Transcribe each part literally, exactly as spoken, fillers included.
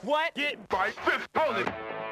What? Get by fifth bullet.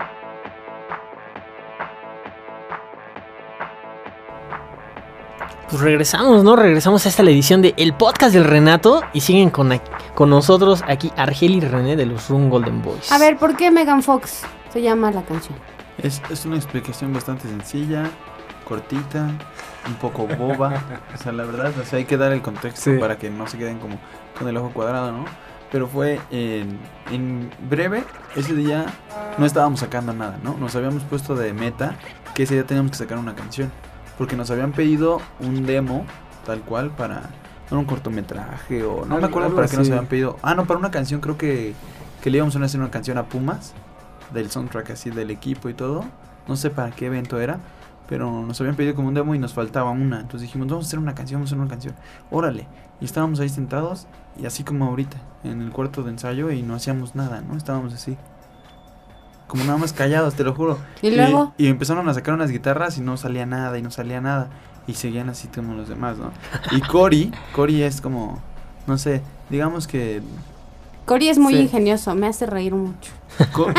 Pues regresamos, ¿no? Regresamos a esta la edición de El Podcast del Renato y siguen con, con nosotros aquí Argel y René de los Room Golden Boys. A ver, ¿por qué Megan Fox se llama la canción? Es, es una explicación bastante sencilla, cortita, un poco boba. O sea, la verdad, o sea, hay que dar el contexto sí. para que no se queden como con el ojo cuadrado, ¿no? Pero fue en, en breve, ese día no estábamos sacando nada, ¿no? Nos habíamos puesto de meta que ese día teníamos que sacar una canción. Porque nos habían pedido un demo, tal cual, para un cortometraje o... No me acuerdo para qué nos habían pedido. Ah, no, para una canción, creo que, que le íbamos a hacer una canción a Pumas, del soundtrack así, del equipo y todo. No sé para qué evento era, pero nos habían pedido como un demo y nos faltaba una. Entonces dijimos, vamos a hacer una canción, vamos a hacer una canción. Órale. Y estábamos ahí sentados, y así como ahorita, en el cuarto de ensayo, y no hacíamos nada, ¿no? Estábamos así. Como nada más callados, te lo juro. ¿Y luego? Y, y empezaron a sacar unas guitarras y no salía nada, y no salía nada. Y seguían así como los demás, ¿no? Y Cory, Cory es como, no sé, digamos que... Cory es muy sí. ingenioso, me hace reír mucho. Co-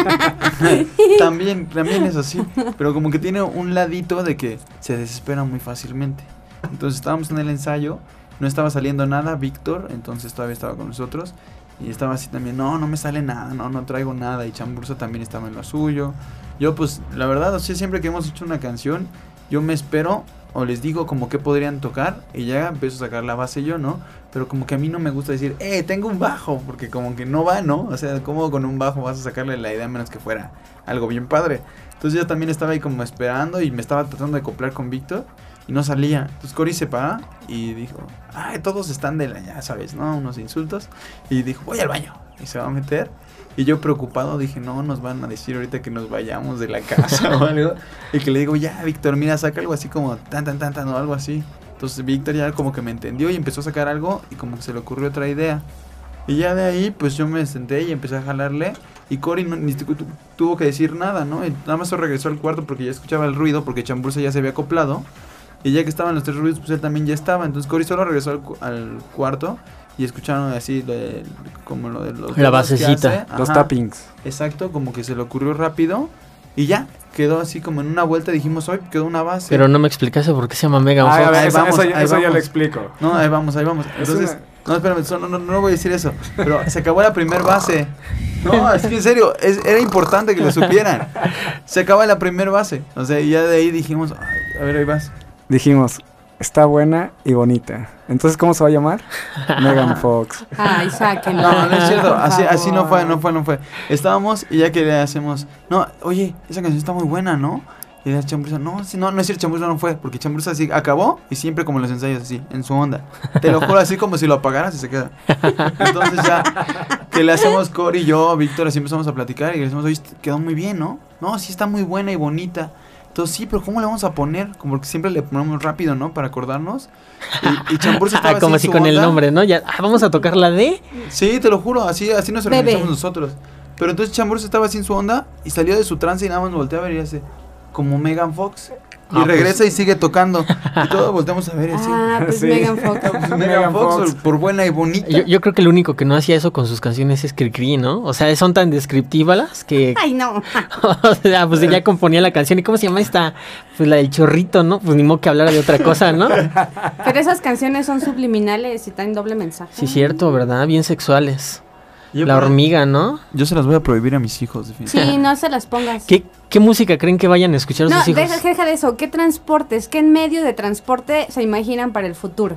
también, también es así. Pero como que tiene un ladito de que se desespera muy fácilmente. Entonces estábamos en el ensayo, no estaba saliendo nada, Víctor, entonces todavía estaba con nosotros. Y estaba así también, no, no me sale nada, no, no traigo nada. Y Chamburzo también estaba en lo suyo. Yo pues, la verdad, o sea, siempre que hemos hecho una canción, yo me espero o les digo como que podrían tocar. Y ya empiezo a sacar la base yo, ¿no? Pero como que a mí no me gusta decir, eh, tengo un bajo. Porque como que no va, ¿no? O sea, ¿cómo con un bajo vas a sacarle la idea a menos que fuera algo bien padre? Entonces yo también estaba ahí como esperando y me estaba tratando de acoplar con Víctor. Y no salía. Entonces Cory se para y dijo, ay, todos están de la, ya sabes, ¿no? Unos insultos. Y dijo, voy al baño. Y se va a meter. Y yo preocupado dije, no, nos van a decir ahorita que nos vayamos de la casa o algo. Y que le digo, ya, Víctor, mira, saca algo así como tan, tan, tan, tan, o algo así. Entonces Víctor ya como que me entendió y empezó a sacar algo y como que se le ocurrió otra idea. Y ya de ahí, pues yo me senté y empecé a jalarle. Y Cory no, ni tu, tu, tuvo que decir nada, ¿no? Y nada más se regresó al cuarto porque ya escuchaba el ruido, porque Chamburzo ya se había acoplado. Y ya que estaban los tres ruidos, pues él también ya estaba. Entonces Cory solo regresó al, al cuarto y escucharon así de, como lo de los... La basecita. Los tappings. Exacto, como que se le ocurrió rápido. Y ya, quedó así como en una vuelta. Dijimos, hoy quedó una base. Pero no me explicaste por qué se llama Megan Fox. Ah, a ver, ahí eso, vamos, eso, ahí eso vamos. ya lo explico. No, ahí vamos, ahí vamos. Entonces, no, espérame, no, no, no voy a decir eso. Pero se acabó la primer base. No, es que en serio, es, era importante que lo supieran. Se acaba la primer base. O sea, y ya de ahí dijimos, ay, a ver, ahí vas. Dijimos, está buena y bonita. Entonces, ¿cómo se va a llamar? Megan Fox. Ay, sáquenlo. No, no es cierto, así, Por así no fue, no favor. fue, no fue. Estábamos y ya que le hacemos, no, oye, esa canción está muy buena, ¿no? Y la Chamburzo, no, sí, no, no es cierto, Chamburzo no fue, porque Chamburzo así acabó y siempre como en los ensayos así, en su onda. Te lo juro, así como si lo apagaras y se queda. Entonces ya, que le hacemos Cory y yo, Víctor, así empezamos a platicar y le decimos, oye, quedó muy bien, ¿no? No, sí está muy buena y bonita. Entonces, sí, pero ¿cómo le vamos a poner? Como que siempre le ponemos rápido, ¿no? Para acordarnos. Y, y Chamburzo estaba Como así así en su con onda. el nombre, ¿no? Ya, ah, vamos a tocar la D. Sí, te lo juro, así, así nos Bebé. organizamos nosotros. Pero entonces Chamburzo estaba así en su onda y salió de su trance y nada más nos voltea a ver y hace como Megan Fox. Y Ah, regresa pues. y sigue tocando. Y todos volteamos a ver y así. Ah, pues Sí. Megan Fox. Pues Megan Megan Fox, Fox. por buena y bonita. Yo, yo creo que el único que no hacía eso con sus canciones es Cricri, ¿no? O sea, son tan descriptivas que... Ay, no. o sea, pues ella componía la canción. ¿Y cómo se llama esta? Pues la del chorrito, ¿no? Pues ni modo que hablara de otra cosa, ¿no? Pero esas canciones son subliminales y traen doble mensaje. Sí, cierto, ¿verdad? Bien sexuales. Yo, La pero- hormiga, ¿no? Yo se las voy a prohibir a mis hijos, definitivamente. Sí, no se las pongas. ¿Qué, qué música creen que vayan a escuchar No, sus hijos? deja, deja de eso. ¿Qué transportes, qué medio de transporte se imaginan para el futuro?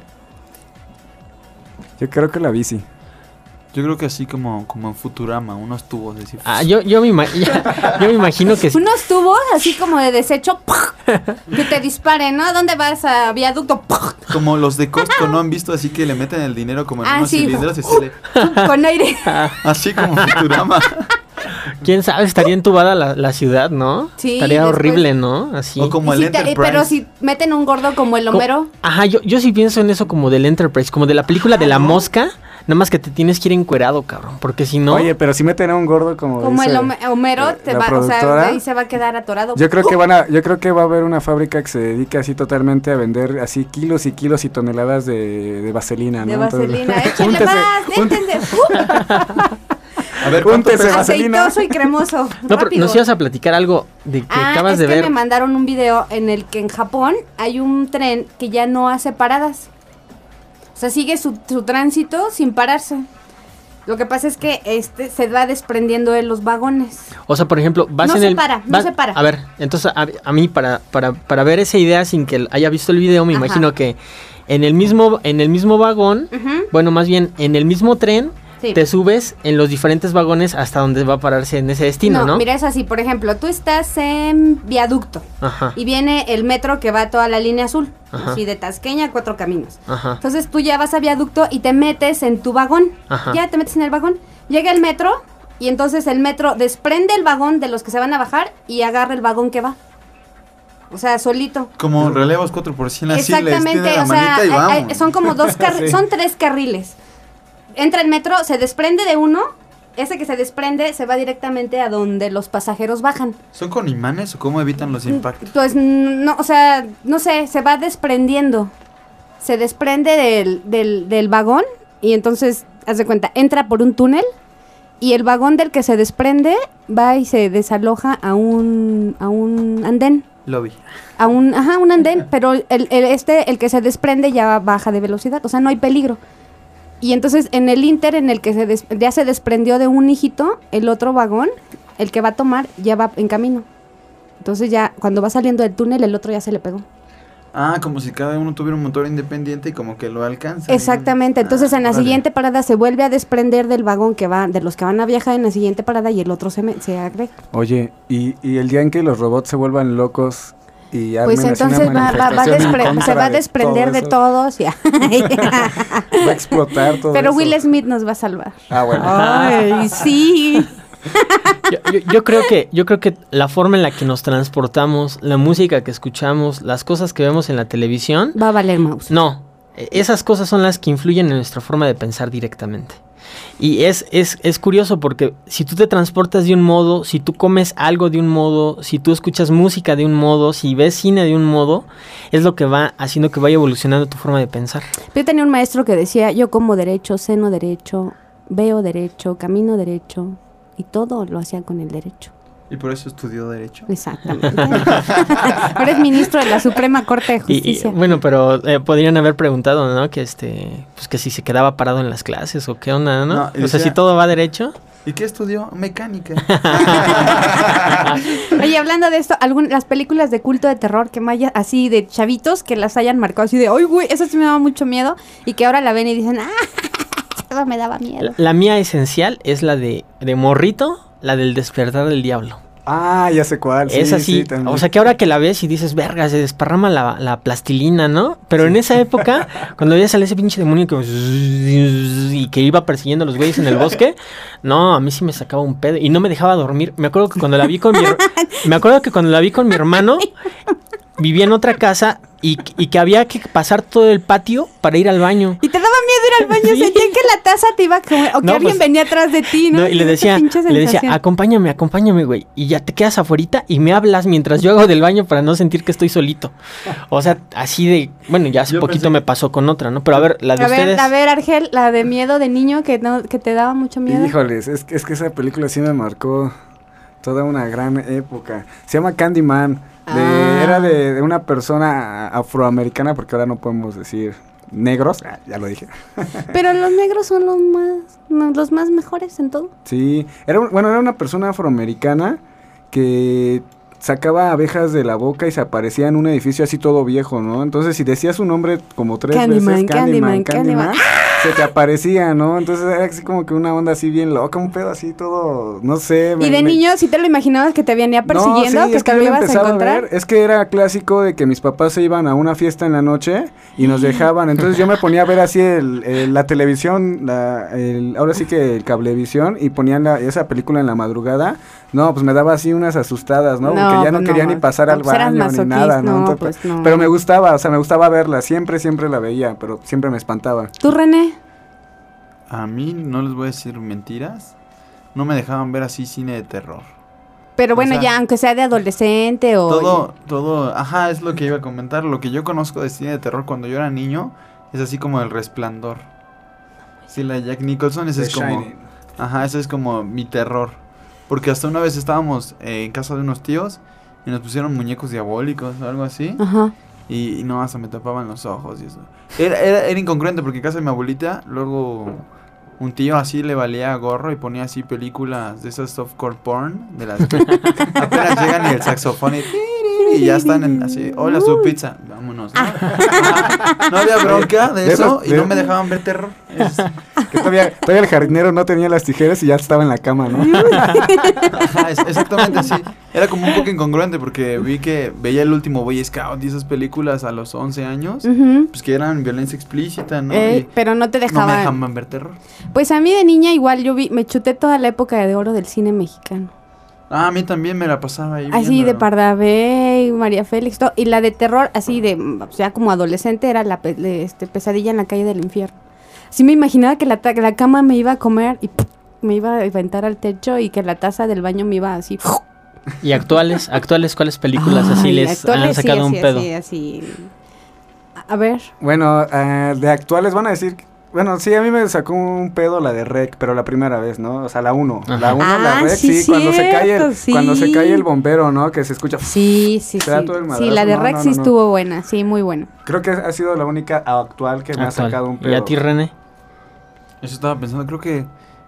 Yo creo que la bici. Yo creo que así como, como en Futurama, unos tubos así. Ah, yo, yo, me ima- ya- yo me imagino que... Unos tubos así como de desecho que te disparen, ¿no? ¿A dónde vas? A viaducto. Como los de Costco, ¿no han visto? Así que le meten el dinero como en Ah, unos sí. cilindros y sale. Con aire. Así como Futurama. ¿Quién sabe? Estaría entubada la, la ciudad, ¿no? Sí, Estaría después- horrible, ¿no? Así. O como Y el si te- Enterprise. pero si meten un gordo como el Co- Homero. Ajá, yo, yo sí pienso en eso como del Enterprise, como de la película de la mosca, nada más que te tienes que ir encuerado, cabrón, porque si no... Oye, pero si meten a un gordo como Como dice el Home- Homero, la- te la va, o sea, productora. ahí se va a quedar atorado. Yo creo que van a, yo creo que va a haber una fábrica que se dedique así totalmente a vender así kilos y kilos y toneladas de, de vaselina, ¿no? De Entonces, vaselina, échale júntese, más, júntese. déjense. A ver, ¿cuánto Úntese pesa? vaselina. Aceitoso y cremoso. No, pero rápido. nos ibas a platicar algo de que Ah, acabas es de que ver. me mandaron un video en el que en Japón hay un tren que ya no hace paradas. O sea, sigue su, su tránsito sin pararse. Lo que pasa es que este se va desprendiendo de los vagones. O sea, por ejemplo, vas No en se el. para, no vas- se para. A ver, entonces a, a mí, para, para, para ver esa idea sin que haya visto el video, me Ajá. imagino que en el mismo, en el mismo vagón, Ujú. bueno, más bien en el mismo tren, Sí. te subes en los diferentes vagones hasta donde va a pararse en ese destino, ¿no? Mira, es así. Por ejemplo, tú estás en viaducto Ajá, y viene el metro que va toda la línea azul. Ajá. Así de Tasqueña a Cuatro Caminos. ajá, Entonces tú ya vas a viaducto y te metes en tu vagón. Ajá. Ya te metes en el vagón. Llega el metro y entonces el metro desprende el vagón de los que se van a bajar y agarra el vagón que va. O sea, solito. Como relevos cuatro por cien, así le Exactamente, extiende la o sea, manita y hay- hay- vamos. son como dos carriles, Sí. son tres carriles. Entra el metro, se desprende de uno, ese que se desprende se va directamente a donde los pasajeros bajan. ¿Son con imanes o cómo evitan los impactos? Pues no, o sea, no sé, se va desprendiendo. Se desprende del, del, del vagón y entonces, haz de cuenta, entra por un túnel y el vagón del que se desprende va y se desaloja a un, a un andén. Lobby. A un, ajá, un andén, pero el, el, este, el que se desprende ya baja de velocidad, o sea, no hay peligro. Y entonces en el inter en el que se des- ya se desprendió de un hijito, el otro vagón, el que va a tomar, ya va en camino. Entonces ya cuando va saliendo del túnel, el otro ya se le pegó. Ah, como si cada uno tuviera un motor independiente y como que lo alcanza. Exactamente, entonces Ah, en la órale. siguiente parada se vuelve a desprender del vagón que va, de los que van a viajar en la siguiente parada y el otro se, me- se agrega. Oye, y, y el día en que los robots se vuelvan locos y armen Pues así una entonces va, va- va a manifestación en despre- contra se va a de desprender todo de eso, todos. Ya. va a explotar todo Pero eso. Will Smith nos va a salvar. Ah, bueno. Ay, sí. Yo, yo- yo creo que, yo creo que la forma en la que nos transportamos, la música que escuchamos, las cosas que vemos en la televisión, Va a valer mouse. no, e- esas cosas son las que influyen en nuestra forma de pensar directamente. Y es, es, es curioso porque si tú te transportas de un modo, si tú comes algo de un modo, si tú escuchas música de un modo, si ves cine de un modo, es lo que va haciendo que vaya evolucionando tu forma de pensar. Yo tenía un maestro que decía, yo como derecho, ceno derecho, veo derecho, camino derecho, y todo lo hacía con el derecho. Y por eso estudió Derecho. Exactamente. Ahora es ministro de la Suprema Corte de Y, y, Justicia. bueno, pero eh, podrían haber preguntado, ¿no? Que este, pues que si se quedaba parado en las clases o qué onda, ¿no? No, y o sea, decía- si todo va derecho. ¿Y qué estudió? Mecánica. Oye, hablando de esto, algún, las películas de culto de terror que me haya, así de chavitos que las hayan marcado así de, ¡ay, güey! Eso sí me daba mucho miedo. Y que ahora la ven y dicen, ¡ah! Eso me daba miedo. La, la mía esencial es la de, de morrito, la del despertar del diablo. Ah, ya sé cuál. Sí, es así, sí, también. o sea que ahora que la ves y dices, verga, se desparrama la, la plastilina, ¿no? Pero en esa época, cuando veías a ese pinche demonio que y que iba persiguiendo a los güeyes en el bosque, no, a mí sí me sacaba un pedo y no me dejaba dormir. Me acuerdo que cuando la vi con mi her- me acuerdo que cuando la vi con mi hermano, vivía en otra casa y, y que había que pasar todo el patio para ir al baño. Y te daba miedo ir al baño, Sí. sentían que la taza te iba a comer, o que No, alguien pues, venía atrás de ti, ¿no? No, y le Esa decía, pinche le decía, sensación. acompáñame, acompáñame, güey. Y ya te quedas afuera y me hablas mientras yo hago del baño para no sentir que estoy solito. O sea, así de, bueno, ya hace Yo poquito pensé- me pasó con otra, ¿no? Pero a ver, la de A ver, ustedes. a ver, Argel, la de miedo de niño que no, que te daba mucho miedo. Híjoles, es, que- es que esa película sí me marcó toda una gran época. Se llama Candyman. De, Ah. Era de, de una persona afroamericana, porque ahora no podemos decir negros. Ah, ya lo dije. Pero los negros son los más, no, los más mejores en todo. Sí, era un- bueno, era una persona afroamericana que sacaba abejas de la boca y se aparecía en un edificio así todo viejo, ¿no? Entonces, si decías su nombre como tres Candyman, veces, Candyman, Candyman. se te aparecía, ¿no? Entonces era así como que una onda así bien loca, un pedo así todo, no sé. me- Y de me- niño, ¿sí te lo imaginabas que te venía persiguiendo? No, sí, que es te que lo yo lo ibas a empezaba a encontrar. ver. Es que era clásico de que mis papás se iban a una fiesta en la noche y nos dejaban. Entonces yo me ponía a ver así el, el- la televisión, la, el, ahora sí que el cablevisión, y ponían la- esa película en la madrugada. No, pues me daba así unas asustadas, ¿no? No, Porque ya no pues quería no, ni pasar no, al pues eras baño ni masoquista, nada, ¿no? no, Entonces, pues no. Pero me gustaba, o sea, me gustaba verla. Siempre, siempre la veía, pero siempre me espantaba. ¿Tú, René? A mí, no les voy a decir mentiras, no me dejaban ver así cine de terror. Pero O bueno, sea, ya, aunque sea de adolescente o... Todo, todo, ajá, es lo que iba a comentar. Lo que yo conozco de cine de terror cuando yo era niño es así como El Resplandor. Sí, la de Jack Nicholson, ese The es como... Shining. Ajá, ese es como mi terror. Porque hasta una vez estábamos eh, en casa de unos tíos y nos pusieron muñecos diabólicos o algo así. Ajá. Y, y no, hasta me tapaban los ojos y eso. Era, era, era incongruente porque en casa de mi abuelita, luego un tío así le valía gorro y ponía así películas de esas softcore porn, de las que apenas llegan y el saxofón y, y ya están en, así, hola su pizza, vámonos. ¿No? No había bronca de De eso esas- y de- no me dejaban ver terror. Es- Que todavía, todavía el jardinero no tenía las tijeras y ya estaba en la cama, ¿no? Ajá, es- exactamente así. Era como un poco incongruente porque vi que veía el último Boy Scout y esas películas a los once años, Ujú. pues que eran violencia explícita, ¿no? Eh, Y pero no te no me dejaban. dejaban ver terror. Pues a mí de niña igual yo vi, me chuté toda la época de oro del cine mexicano. Ah, a mí también me la pasaba ahí Así de viéndolo. Pardavé, María Félix, todo. Y la de terror, así de, o sea, como adolescente, era la pe- de, este, Pesadilla en la calle del infierno. Así me imaginaba que la, ta- que la cama me iba a comer y ¡pum! Me iba a aventar al techo y que la taza del baño me iba así. ¿Y actuales? ¿Actuales cuáles películas así Ay, les actuales, han sí, sacado un así, pedo? Así, así. A a ver. Bueno, eh, de actuales van a decir... Bueno, sí, a mí me sacó un pedo la de Rec, pero la primera vez, ¿no? O sea, la uno. Ajá. La uno, la Ah, Rec, sí, sí, cuando se cae el, cierto, cuando se sí. cae el bombero, ¿no? Que se escucha... Sí, sí, Se da sí. todo el Sí, madrazo. la de No, Rex no, sí no, no. estuvo buena, sí, muy buena. Creo que ha sido la única actual que me ha Actual. sacado un pedo. ¿Y a ti, René? Eso estaba pensando, creo que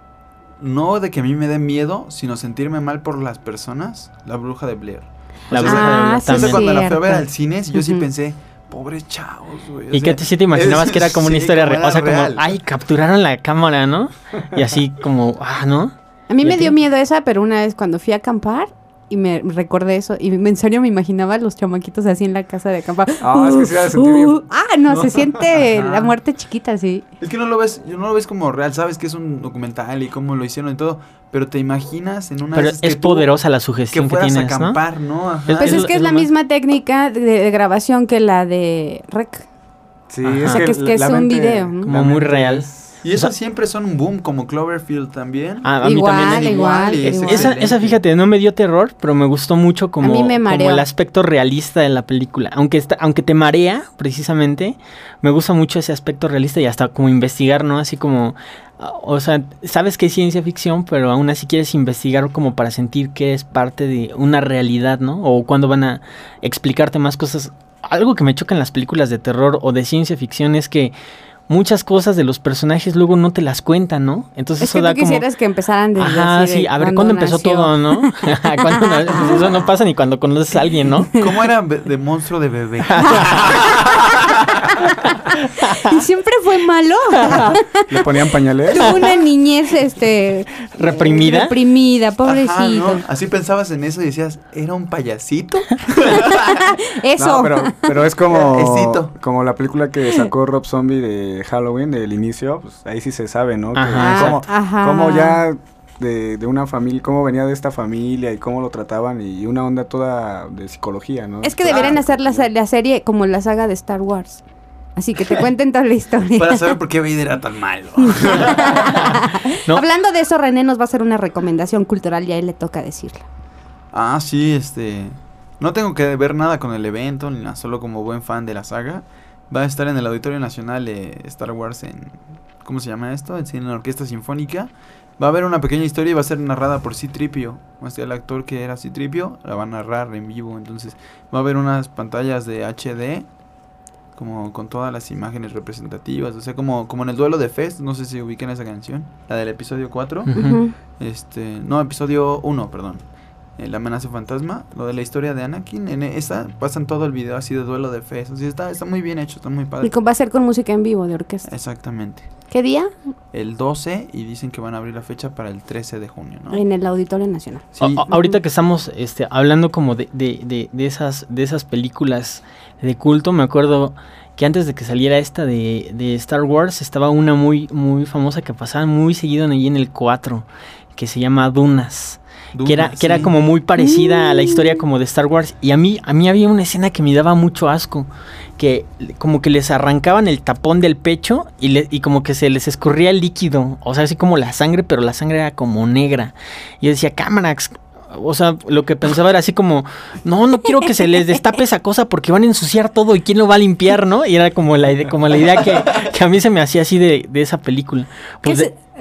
no de que a mí me dé miedo, sino sentirme mal por las personas, La Bruja de Blair. La O sea, Bruja de Ah, Blair sí, Esa también. cuando la fui a ver cierto. al cine, yo sí Ujú. pensé, pobres chavos, güey. o ¿Y sea, que sí te imaginabas es- que era como una sí, historia como real? era O sea, como, real. ay, capturaron la cámara, ¿no? Y así como, ah, ¿no? A mí ¿Y a me ti? dio miedo esa, pero una vez cuando fui a acampar y me recordé eso, y en serio me imaginaba a los chamaquitos así en la casa de acampar. Ah, es que sí ha de sentir bien. ah, no, se siente Ajá. la muerte chiquita, sí. Es que no lo ves, no lo ves como real, sabes que es un documental y cómo lo hicieron y todo, pero te imaginas en una Pero de esas que es tú- poderosa la que sugestión que, fueras tienes, a ¿no? acampar, ¿no? Ajá. Es- Pues es, lo- que es es la lo más- misma técnica de, de grabación que la de Rec. Sí, Ajá. es O sea, que es- que es la un mente- video, ¿no? la Como muy mente real. es- Y esas siempre son un boom, como Cloverfield también. Ah, a mí Igual, también. igual, y es igual. Esa, excelente. esa, fíjate, no me dio terror, pero me gustó mucho como, A mí me mareó. como el aspecto realista de la película. Aunque está, aunque te marea, precisamente, me gusta mucho ese aspecto realista y hasta como investigar, ¿no? Así como, ah, o sea, sabes que es ciencia ficción, pero aún así quieres investigar como para sentir que es parte de una realidad, ¿no? O cuando van a explicarte más cosas. Algo que me choca en las películas de terror o de ciencia ficción es que muchas cosas de los personajes luego no te las cuentan, ¿no? Entonces Es eso que da tú como... quisieras que empezaran desde Ajá, así de sí, a ver, cuando ¿cuándo empezó nació. todo, no? ¿Cuándo na- pues eso no pasa ni cuando conoces a alguien, ¿no? ¿Cómo era be- de monstruo de bebé? Y siempre fue malo. Le ponían pañales. Tuvo una niñez, este... ¿Reprimida? Reprimida, Ajá, pobrecito. ¿no? Así pensabas en eso y decías, ¿era un payasito? Eso. No, pero, pero es como, Esito. como la película que sacó Rob Zombie de Halloween, del inicio, pues ahí sí se sabe, ¿no? Que Ajá. cómo, Ajá. cómo ya de, de una familia, cómo venía de esta familia y cómo lo trataban y una onda toda de psicología, ¿no? Es que deberían hacer la, se- la serie como la saga de Star Wars. Así que te cuenten toda la historia. Para saber por qué Vader era tan malo. No. Hablando de eso, René nos va a hacer una recomendación cultural y a él le toca decirla. Ah, sí, este... No tengo que ver nada con el evento, ni nada, solo como buen fan de la saga. Va a estar en el Auditorio Nacional de Star Wars en... ¿Cómo se llama esto? En Cine Orquesta Sinfónica. Va a haber una pequeña historia y va a ser narrada por C tres P O. O sea, el actor que era C tres P O la va a narrar en vivo. Entonces va a haber unas pantallas de H D, como con todas las imágenes representativas. O sea, como, como en el duelo de Fest. No sé si ubican esa canción. La del episodio cuatro. Ujú. Ujú. Este, no, episodio uno, perdón. Eh, la amenaza fantasma, lo de la historia de Anakin, en esa pasan todo el video así de duelo de fe. Así está, está muy bien hecho, está muy padre. Y con- va a ser con música en vivo de orquesta. Exactamente. ¿Qué día? El doce y dicen que van a abrir la fecha para el trece de junio, ¿no? En el Auditorio Nacional. Sí. A- a- ahorita que estamos este, hablando como de, de, de, de esas, de esas películas de culto, me acuerdo que antes de que saliera esta de, de Star Wars, estaba una muy, muy famosa que pasaba muy seguido en, ahí en el cuatro, que se llama Dunas. Duna, que era, que era sí. como muy parecida a la Mm. historia como de Star Wars. Y a mí, a mí había una escena que me daba mucho asco. Que como que les arrancaban el tapón del pecho y, le, y como que se les escurría el líquido. O sea, así como la sangre, pero la sangre era como negra. Y yo decía, cámaras. O sea, lo que pensaba era así como, no, no quiero que se les destape esa cosa porque van a ensuciar todo y quién lo va a limpiar, ¿no? Y era como la idea, como la idea que, que a mí se me hacía así de, de esa película. ¿Qué Pues se- de-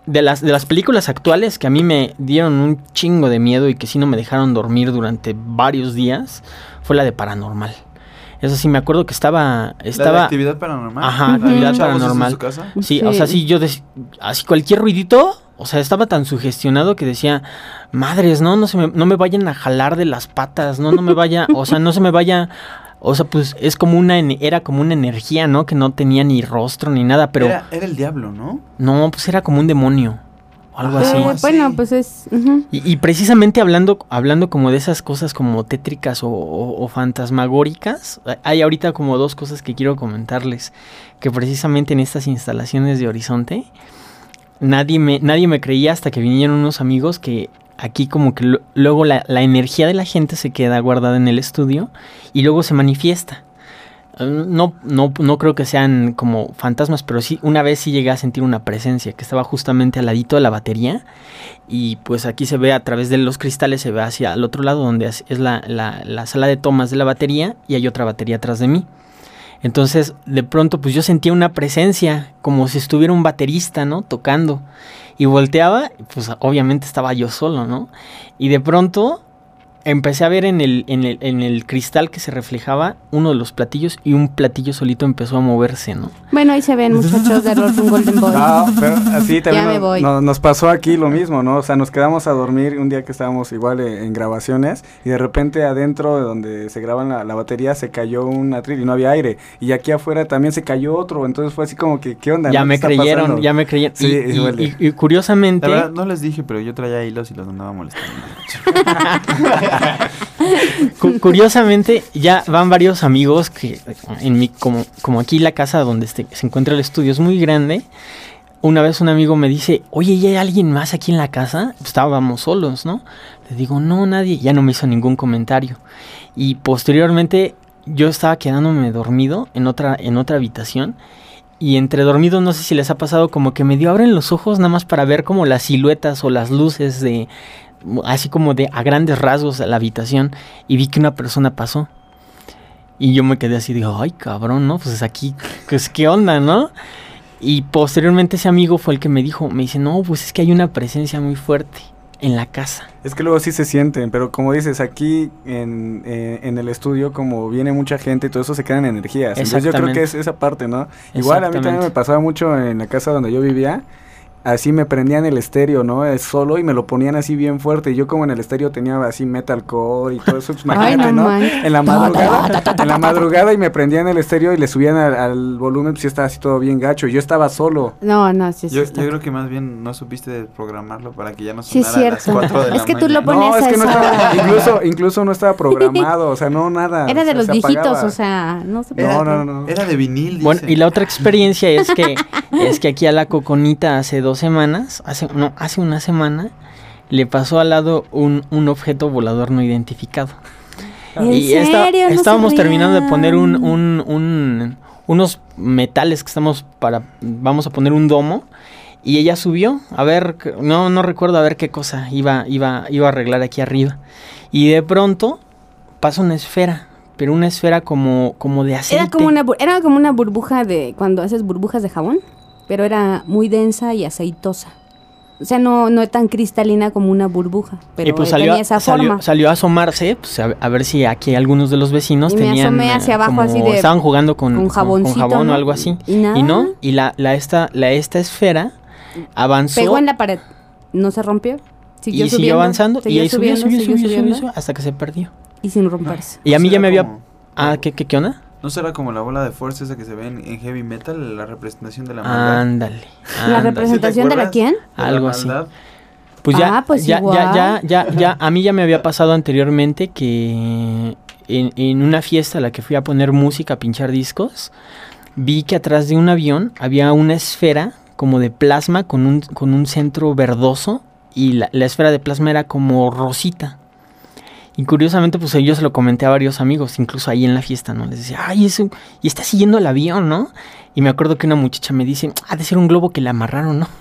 de las, de las películas actuales que a mí me dieron un chingo de miedo y que sí no me dejaron dormir durante varios días, fue la de Paranormal. Eso sí, me acuerdo que estaba... estaba ¿La de actividad paranormal? Ajá, actividad ¿Chavos paranormal. en su casa? Sí, Sí. o sea, sí, yo... dec- así cualquier ruidito, o sea, estaba tan sugestionado que decía, madres, no, no se me, no me vayan a jalar de las patas, no, no me vaya, o sea, no se me vaya... O sea, pues es como una... ene- era como una energía, ¿no? Que no tenía ni rostro ni nada, pero... Era, era el diablo, ¿no? No, pues era como un demonio. O algo Ah, así. Eh, sí. bueno, pues es... ujú. Y, y precisamente hablando, hablando como de esas cosas como tétricas o, o- o fantasmagóricas, hay ahorita como dos cosas que quiero comentarles. Que precisamente en estas instalaciones de Horizonte, nadie me, nadie me creía hasta que vinieron unos amigos que aquí como que lo- luego la, la energía de la gente se queda guardada en el estudio y luego se manifiesta. Eh, No, no, no creo que sean como fantasmas, pero sí, una vez sí llegué a sentir una presencia que estaba justamente al ladito de la batería y pues aquí se ve a través de los cristales, se ve hacia el otro lado donde es es la, la, la sala de tomas de la batería y hay otra batería atrás de mí. Entonces, de pronto, pues yo sentía una presencia, como si estuviera un baterista, ¿no? Tocando. Y volteaba, pues obviamente estaba yo solo, ¿no? Y de pronto empecé a ver en el, en el, en el cristal que se reflejaba uno de los platillos y un platillo solito empezó a moverse, ¿no? Bueno, ahí se ven, muchachos, de Rolf un Golden Boy. Ah, pero así también Ya me nos, voy. no- nos pasó aquí lo mismo, ¿no? O sea, nos quedamos a dormir un día que estábamos igual en, en grabaciones y de repente adentro de donde se graban la, la batería se cayó un atril y no había aire. Y aquí afuera también se cayó otro, entonces fue así como que, ¿qué onda? Ya ¿no? ¿Qué me está creyeron, pasando? ya me creyeron. Sí, y, y- duele. y- y curiosamente... La verdad, no les dije, pero yo traía hilos y los andaba molestando. Cu- curiosamente, ya van varios amigos que en mi, como, como aquí la casa donde este- se encuentra el estudio es muy grande. Una vez un amigo me dice, oye, ¿y hay alguien más aquí en la casa? Pues estábamos solos, ¿no? Le digo, no, nadie. Ya no me hizo ningún comentario. Y posteriormente yo estaba quedándome dormido en otra, en otra habitación. Y entre dormidos, no sé si les ha pasado, como que medio abren los ojos nada más para ver como las siluetas o las luces de... así como de a grandes rasgos a la habitación y vi que una persona pasó y yo me quedé así, digo, ay cabrón, ¿no? Pues aquí, pues qué onda, ¿no? Y posteriormente ese amigo fue el que me dijo, me dice, no, pues es que hay una presencia muy fuerte en la casa. Es que luego sí se sienten, pero como dices, aquí en, eh, en el estudio, como viene mucha gente y todo eso, se quedan energías. Entonces yo creo Exactamente. que es esa parte, ¿no? Igual a mí también Exactamente. me pasaba mucho en la casa donde yo vivía. Así me prendían el estéreo, ¿no? Es solo y me lo ponían así bien fuerte. Y yo como en el estéreo tenía así metalcore y todo eso, pues, Ay, imagínate, no ¿no? manches. En la madrugada, en la madrugada y me prendían el estéreo y le subían al, al volumen, pues yo estaba así todo bien gacho. Y yo estaba solo. No, no, sí, sí. Yo, está- yo creo que más bien no supiste programarlo para que ya no Sí, es sonara a las cierto. cuatro de la Es que tú lo mañana. pones- No, es a que no esa estaba, hora. incluso, incluso no estaba programado, o sea, no nada. Era o de sea, los se viejitos, apagaba. o sea, no se No, no, no. Era de vinil, Bueno, dice. y la otra experiencia es que es que aquí a la Coconita hace dos semanas, hace no, hace una semana, le pasó al lado un, un objeto volador no identificado. ¿En Y esta- serio? No se estábamos terminando de rían. poner un, un, un- unos metales que estamos para, vamos a poner un domo. Y ella subió, a ver, que- no, no recuerdo a ver qué cosa iba, iba, iba a arreglar aquí arriba. Y de pronto pasa una esfera, pero una esfera como, como de aceite. Era como una bur- era como una burbuja de cuando haces burbujas de jabón, pero era muy densa y aceitosa. O sea, no no tan cristalina como una burbuja, pero y pues eh, salió, tenía esa salió, forma. salió a asomarse, pues a, a ver si aquí algunos de los vecinos Y me tenían asomé hacia eh, abajo como así de- estaban jugando con, con con- jaboncito, con jabón ¿no? o algo así. Y nada. Y no, y la, la esta, la esta esfera avanzó Pegó en la pared. ¿No se rompió? Siguió y siguió subiendo, avanzando y siguió ahí subió, subiendo, subió, siguió subió, subió, subiendo, subió, hasta que se perdió. y sin romperse. Y a mí ¿No ya me será había... como- Ah, ¿qué, qué, qué onda? ¿No será como la bola de fuerza esa que se ve en, en heavy metal, la representación de la maldad? Ándale. ¿La ándale. representación de la acuerdas? quién? De la Algo así. maldad. Pues ya, Ah, pues ya, igual. ya, ya, ya, ya, a mí ya me había pasado anteriormente que en, en una fiesta a la que fui a poner música, a pinchar discos, vi que atrás de un avión había una esfera como de plasma con un, con un centro verdoso y la, la esfera de plasma era como rosita. Y curiosamente, pues yo se lo comenté a varios amigos, incluso ahí en la fiesta, ¿no? Les decía, ay, eso, y está siguiendo el avión, ¿no? Y me acuerdo que una muchacha me dice, ha de ser un globo que le amarraron, ¿no?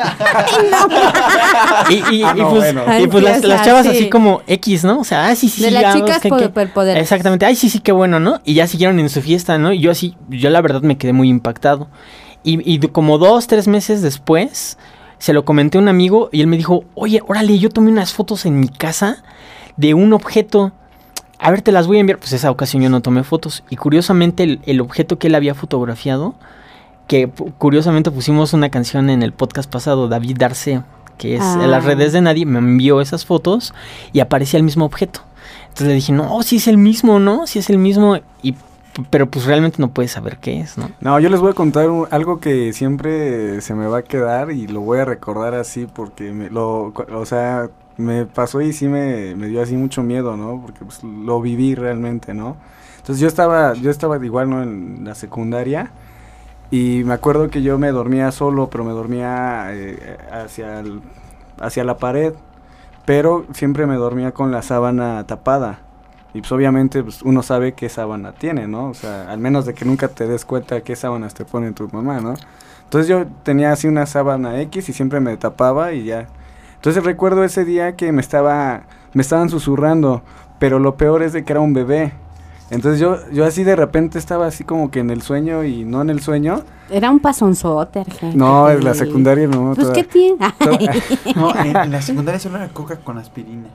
y, y, Ah, y no, pues, bueno. y pues Ay, las, sí, o las sea, chavas sí. así como X, ¿no? O sea, ah, sí, sí, De sí, las ah, chicas que- por- que- superpoderes. Exactamente, ay, sí, sí, qué bueno, ¿no? Y ya siguieron en su fiesta, ¿no? Y yo así, yo la verdad me quedé muy impactado. Y, y de- como dos, tres meses después, se lo comenté a un amigo y él me dijo, oye, órale, yo tomé unas fotos en mi casa de un objeto. A ver, te las voy a enviar. Pues esa ocasión yo no tomé fotos. Y curiosamente el, el objeto que él había fotografiado, que pu- curiosamente pusimos una canción en el podcast pasado, David Darce, que es Ah. en las redes de nadie, me envió esas fotos y aparecía el mismo objeto. Entonces le dije, no, sí es el mismo, ¿no? Sí es el mismo. Y, pero pues realmente no puedes saber qué es, ¿no? No, yo les voy a contar un- algo que siempre se me va a quedar y lo voy a recordar así porque me, lo, o sea, me pasó y sí me, me dio así mucho miedo, ¿no? Porque pues, lo viví realmente, ¿no? Entonces yo estaba, yo estaba igual, ¿no? En la secundaria y me acuerdo que yo me dormía solo, pero me dormía eh, hacia, el- hacia la pared, pero siempre me dormía con la sábana tapada. Y pues obviamente pues, uno sabe qué sábana tiene, ¿no? O sea, al menos de que nunca te des cuenta qué sábanas te pone tu mamá, ¿no? Entonces yo tenía así una sábana X y siempre me tapaba y ya. Entonces recuerdo ese día que me estaba, me estaban susurrando, pero lo peor es de que era un bebé. Entonces yo, yo así de repente estaba así como que en el sueño y no en el sueño. Era un pasonzote, Argel. No, en la secundaria no. Pues, toda- ¿qué tiene? No, en, en la secundaria solo era coca con aspirina.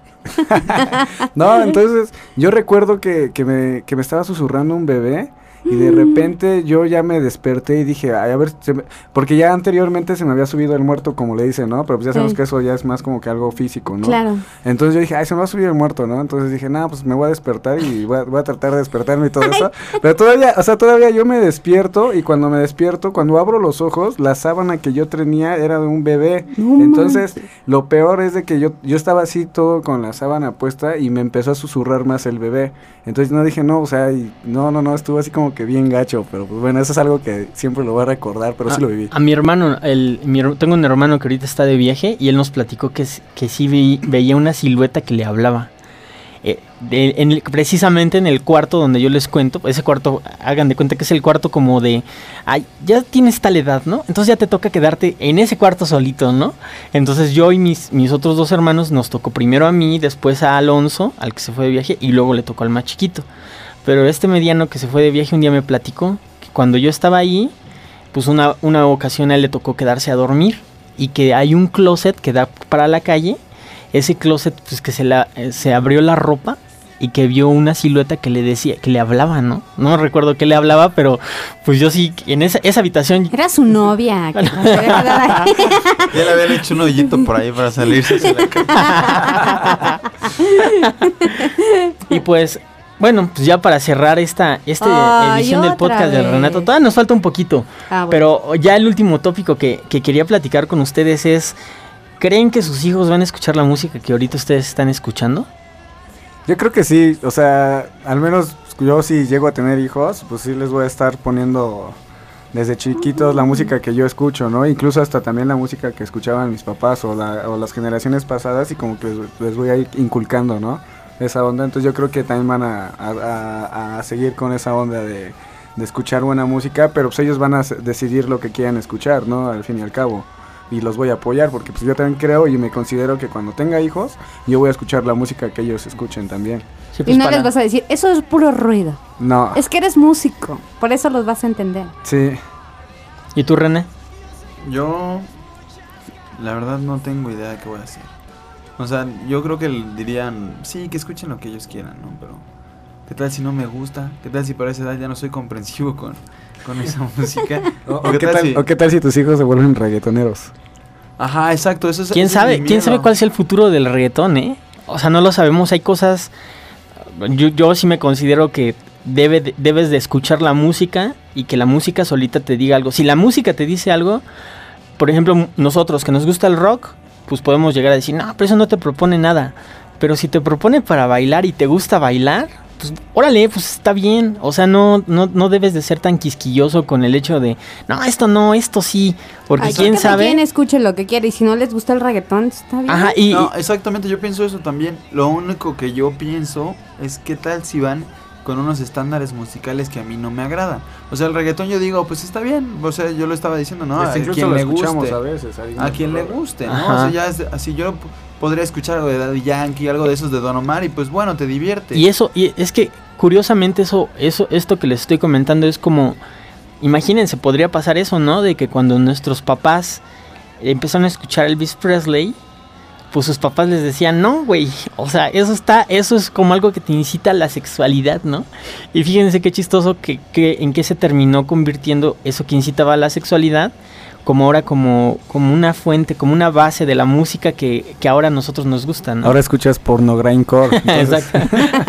No, entonces yo recuerdo que, que, me, que me estaba susurrando un bebé y de repente yo ya me desperté y dije, ay, a ver, se me- porque ya anteriormente se me había subido el muerto, como le dicen, ¿no? Pero pues ya sabemos Sí. que eso ya es más como que algo físico, ¿no? Claro. Entonces yo dije, ay, se me va a subir el muerto, ¿no? Entonces dije, no, pues me voy a despertar y voy a, voy a tratar de despertarme y todo eso. Pero todavía, o sea, todavía yo me despierto y cuando me despierto, cuando abro los ojos, la sábana que yo tenía era de un bebé. No Entonces, lo peor es de que yo, yo estaba así todo con la sábana puesta y me empezó a susurrar más el bebé. Entonces no dije, no, o sea, y no, no, no, estuvo así como que bien gacho. Pero pues bueno, eso es algo que siempre lo voy a recordar, pero sí A- lo viví. A mi hermano, el, mi her- tengo un hermano que ahorita está de viaje y él nos platicó que, s- que sí vi- veía una silueta que le hablaba. Eh, de- en el- precisamente en el cuarto donde yo les cuento, ese cuarto, hagan de cuenta que es el cuarto como de, ay, ya tienes tal edad, ¿no? Entonces ya te toca quedarte en ese cuarto solito, ¿no? Entonces yo y mis, mis otros dos hermanos nos tocó primero a mí, después a Alonso, al que se fue de viaje, y luego le tocó al más chiquito. Pero este mediano que se fue de viaje un día me platicó que cuando yo estaba ahí, pues una, una ocasión a él le tocó quedarse a dormir y que hay un closet que da para la calle. Ese closet, pues que se, la, eh, se abrió la ropa y que vio una silueta que le decía, que le hablaba, ¿no? No recuerdo qué le hablaba, pero pues yo sí, en esa, esa habitación... Era su novia. que- Ya le habían hecho un hoyito por ahí para salirse hacia la cama. Y pues, bueno, pues ya para cerrar esta, esta Ay, edición del otra podcast del vez. Renato, todavía nos falta un poquito. Ah, bueno. Pero ya el último tópico que, que quería platicar con ustedes es, ¿creen que sus hijos van a escuchar la música que ahorita ustedes están escuchando? Yo creo que sí, o sea, al menos yo si llego a tener hijos, pues sí les voy a estar poniendo desde chiquitos la música que yo escucho, ¿no? Incluso hasta también la música que escuchaban mis papás o, la, o las generaciones pasadas y como que les, les voy a ir inculcando, ¿no? Esa onda, entonces yo creo que también van a, a, a- a seguir con esa onda de, de escuchar buena música, pero pues ellos van a s- decidir lo que quieran escuchar, ¿no? Al fin y al cabo. Y los voy a apoyar porque pues yo también creo y me considero que cuando tenga hijos yo voy a escuchar la música que ellos escuchen también. Sí, Y pues no para- les vas a decir, eso es puro ruido. No, Es que eres músico, por eso los vas a entender. sí. ¿Y tú, René? Yo, la verdad, no tengo idea de qué voy a hacer. O sea, yo creo que l- dirían, sí, que escuchen lo que ellos quieran, ¿no? Pero, ¿qué tal si no me gusta? ¿Qué tal si para esa edad ya no soy comprensivo con, con esa música? O, o qué tal, si- o qué tal si tus hijos se vuelven reggaetoneros. Ajá, exacto, eso es ¿Quién ese es sabe? mi ¿Quién sabe miedo. cuál sea el futuro del reggaetón, eh? O sea, no lo sabemos, hay cosas... Yo, yo sí me considero que debe de- debes de escuchar la música y que la música solita te diga algo. Si la música te dice algo, por ejemplo, m- nosotros que nos gusta el rock, pues podemos llegar a decir, no, pero eso no te propone nada. Pero si te propone para bailar y te gusta bailar, pues órale, pues está bien. O sea, no, no, no debes de ser tan quisquilloso con el hecho de, no, esto no, esto sí. Porque Ay, quién que cada sabe... quien escuche lo que quiere y si no les gusta el reggaetón, está bien. Ajá, y... No, exactamente, yo pienso eso también. Lo único que yo pienso es qué tal si van con unos estándares musicales que a mí no me agradan. O sea, el reggaetón yo digo, pues está bien. O sea, yo lo estaba diciendo, ¿no? Este, A incluso quien lo le escuchamos guste. a veces. ahí A en quien el le programa. guste, ¿no? Ajá. O sea, ya es, así yo p- podría escuchar algo de Daddy Yankee, algo de esos de Don Omar y pues bueno, te divierte. Y eso, y es que curiosamente eso, eso, esto que les estoy comentando es como, imagínense, podría pasar eso, ¿no? De que cuando nuestros papás empezaron a escuchar Elvis Presley, pues sus papás les decían, no, güey, o sea, eso está, eso es como algo que te incita a la sexualidad, ¿no? Y fíjense qué chistoso que, que en qué se terminó convirtiendo eso que incitaba a la sexualidad, como ahora como, como una fuente, como una base de la música que, que ahora a nosotros nos gusta, ¿no? Ahora escuchas porno grindcore. Exacto.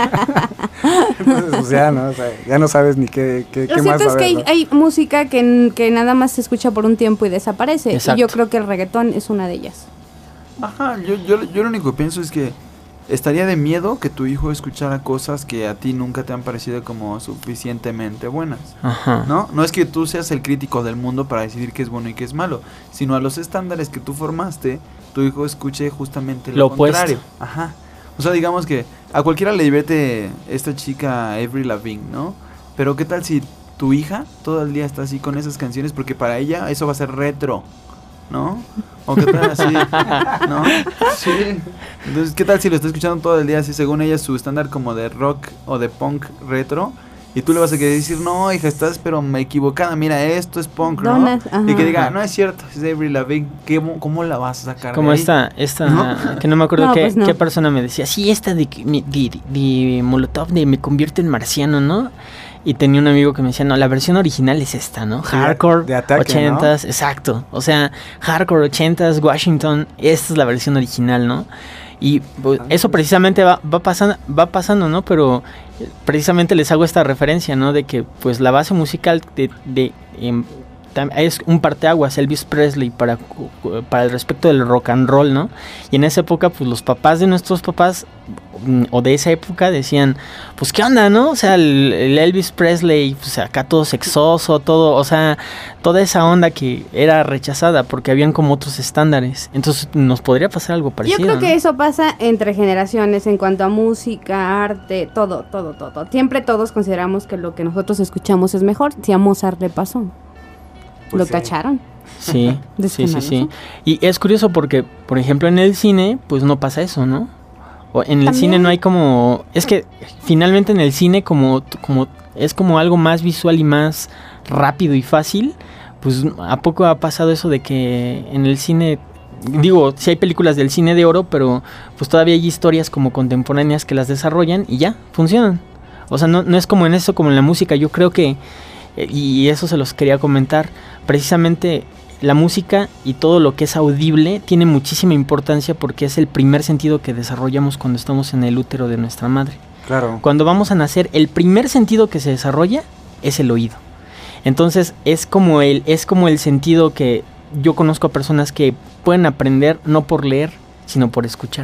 Entonces, pues ya, ¿no? O sea, ya no sabes ni qué, qué, Lo qué cierto más es saber, que hay, ¿no? hay música que, que nada más se escucha por un tiempo y desaparece. Exacto. Y yo creo que el reggaetón es una de ellas. Ajá, yo, yo, yo lo único que pienso es que estaría de miedo que tu hijo escuchara cosas que a ti nunca te han parecido como suficientemente buenas, Ajá. ¿no? No es que tú seas el crítico del mundo para decidir qué es bueno y qué es malo, sino a los estándares que tú formaste, tu hijo escuche justamente lo, Lo opuesto. contrario. Ajá. O sea, digamos que a cualquiera le divierte esta chica Avril Lavigne, ¿no? Pero ¿qué tal si tu hija todo el día está así con esas canciones? Porque para ella eso va a ser retro, ¿no? O qué tal así, ¿no? Sí. Entonces, ¿qué tal si lo está escuchando todo el día así, según ella, su estándar como de rock o de punk retro? Y tú le vas a querer decir, no, hija, estás pero me equivocada, mira, esto es punk, ¿no? Donas, ajá. Y que diga, no es cierto, es Avril Lavigne, ¿cómo, ¿cómo la vas a sacar Como de ahí? esta, esta, ¿No? que no me acuerdo No, qué, pues no. qué persona me decía, sí, esta de, que mi- de, de- de Molotov, de me convierte en marciano, ¿no? Y tenía un amigo que me decía, no, la versión original es esta, ¿no? Sí, Hardcore, de Ataque, ochentas, exacto. O sea, hardcore, ochentas, Washington, esta es la versión original, ¿no? Y pues, eso precisamente va, va pasando, va pasando, ¿no? Pero eh, precisamente les hago esta referencia, ¿no? De que pues la base musical de, de em, tam- es un parteaguas, Elvis Presley para, cu- cu- para el respecto del rock and roll, ¿no? Y en esa época, pues los papás de nuestros papás mm, o de esa época decían, pues qué onda, ¿no? O sea, el, el Elvis Presley, pues acá todo sexoso, todo, o sea, toda esa onda que era rechazada porque habían como otros estándares. Entonces nos podría pasar algo parecido. Yo creo ¿no? que eso pasa entre generaciones en cuanto a música, arte, todo, todo, todo. Siempre todos consideramos que lo que nosotros escuchamos es mejor. Si a Mozart le pasó, Pues lo sí. tacharon. Sí, De sí, sí, sí. escandaloso. Y es curioso porque, por ejemplo, en el cine, pues no pasa eso, ¿no? O en el También. cine no hay como... Es que finalmente en el cine como, como es como algo más visual y más rápido y fácil, pues ¿a poco ha pasado eso de que en el cine... Digo, sí hay películas del cine de oro, pero pues todavía hay historias como contemporáneas que las desarrollan y ya, funcionan. O sea, no, no es como en eso, como en la música. Yo creo que, eh, y eso se los quería comentar, precisamente la música y todo lo que es audible tiene muchísima importancia porque es el primer sentido que desarrollamos cuando estamos en el útero de nuestra madre. Claro. Cuando vamos a nacer, el primer sentido que se desarrolla es el oído. Entonces es como el, es como el sentido que yo conozco a personas que pueden aprender no por leer, sino por escuchar.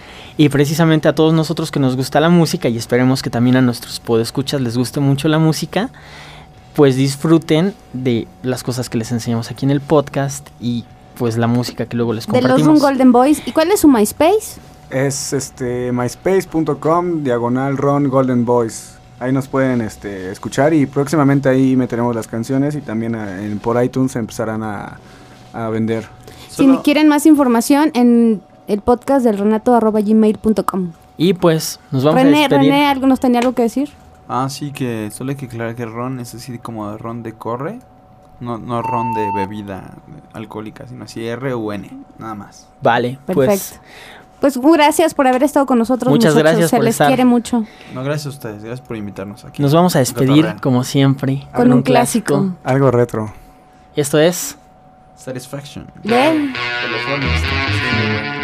Y precisamente a todos nosotros que nos gusta la música, y esperemos que también a nuestros podescuchas les guste mucho la música, pues disfruten de las cosas que les enseñamos aquí en el podcast y pues la música que luego les De los compartimos. Run Golden Boys. ¿Y cuál es su MySpace? Es este myspace punto com diagonal Ron Golden Boys. Ahí nos pueden este, escuchar y próximamente ahí meteremos las canciones y también a- en, por iTunes empezarán a, a vender. Si Solo- quieren más información, en el podcast del renato arroba gmail punto com. Y pues nos vamos René, a despedir. René, ¿algo nos tenía algo que decir? Ah, sí, que solo hay que aclarar que ron es así como ron de corre, no, no ron de bebida alcohólica, sino así R U N, nada más. Vale, pues Perfecto. Pues gracias por haber estado con nosotros. Muchas muchachos. gracias Se por les estar. quiere mucho. No, gracias a ustedes, gracias por invitarnos aquí. nos vamos a despedir Cotorrear. como siempre. Con un clásico. Algo retro. Esto es... Satisfaction. Bien. De los Rolling Stones, sí, muy bueno.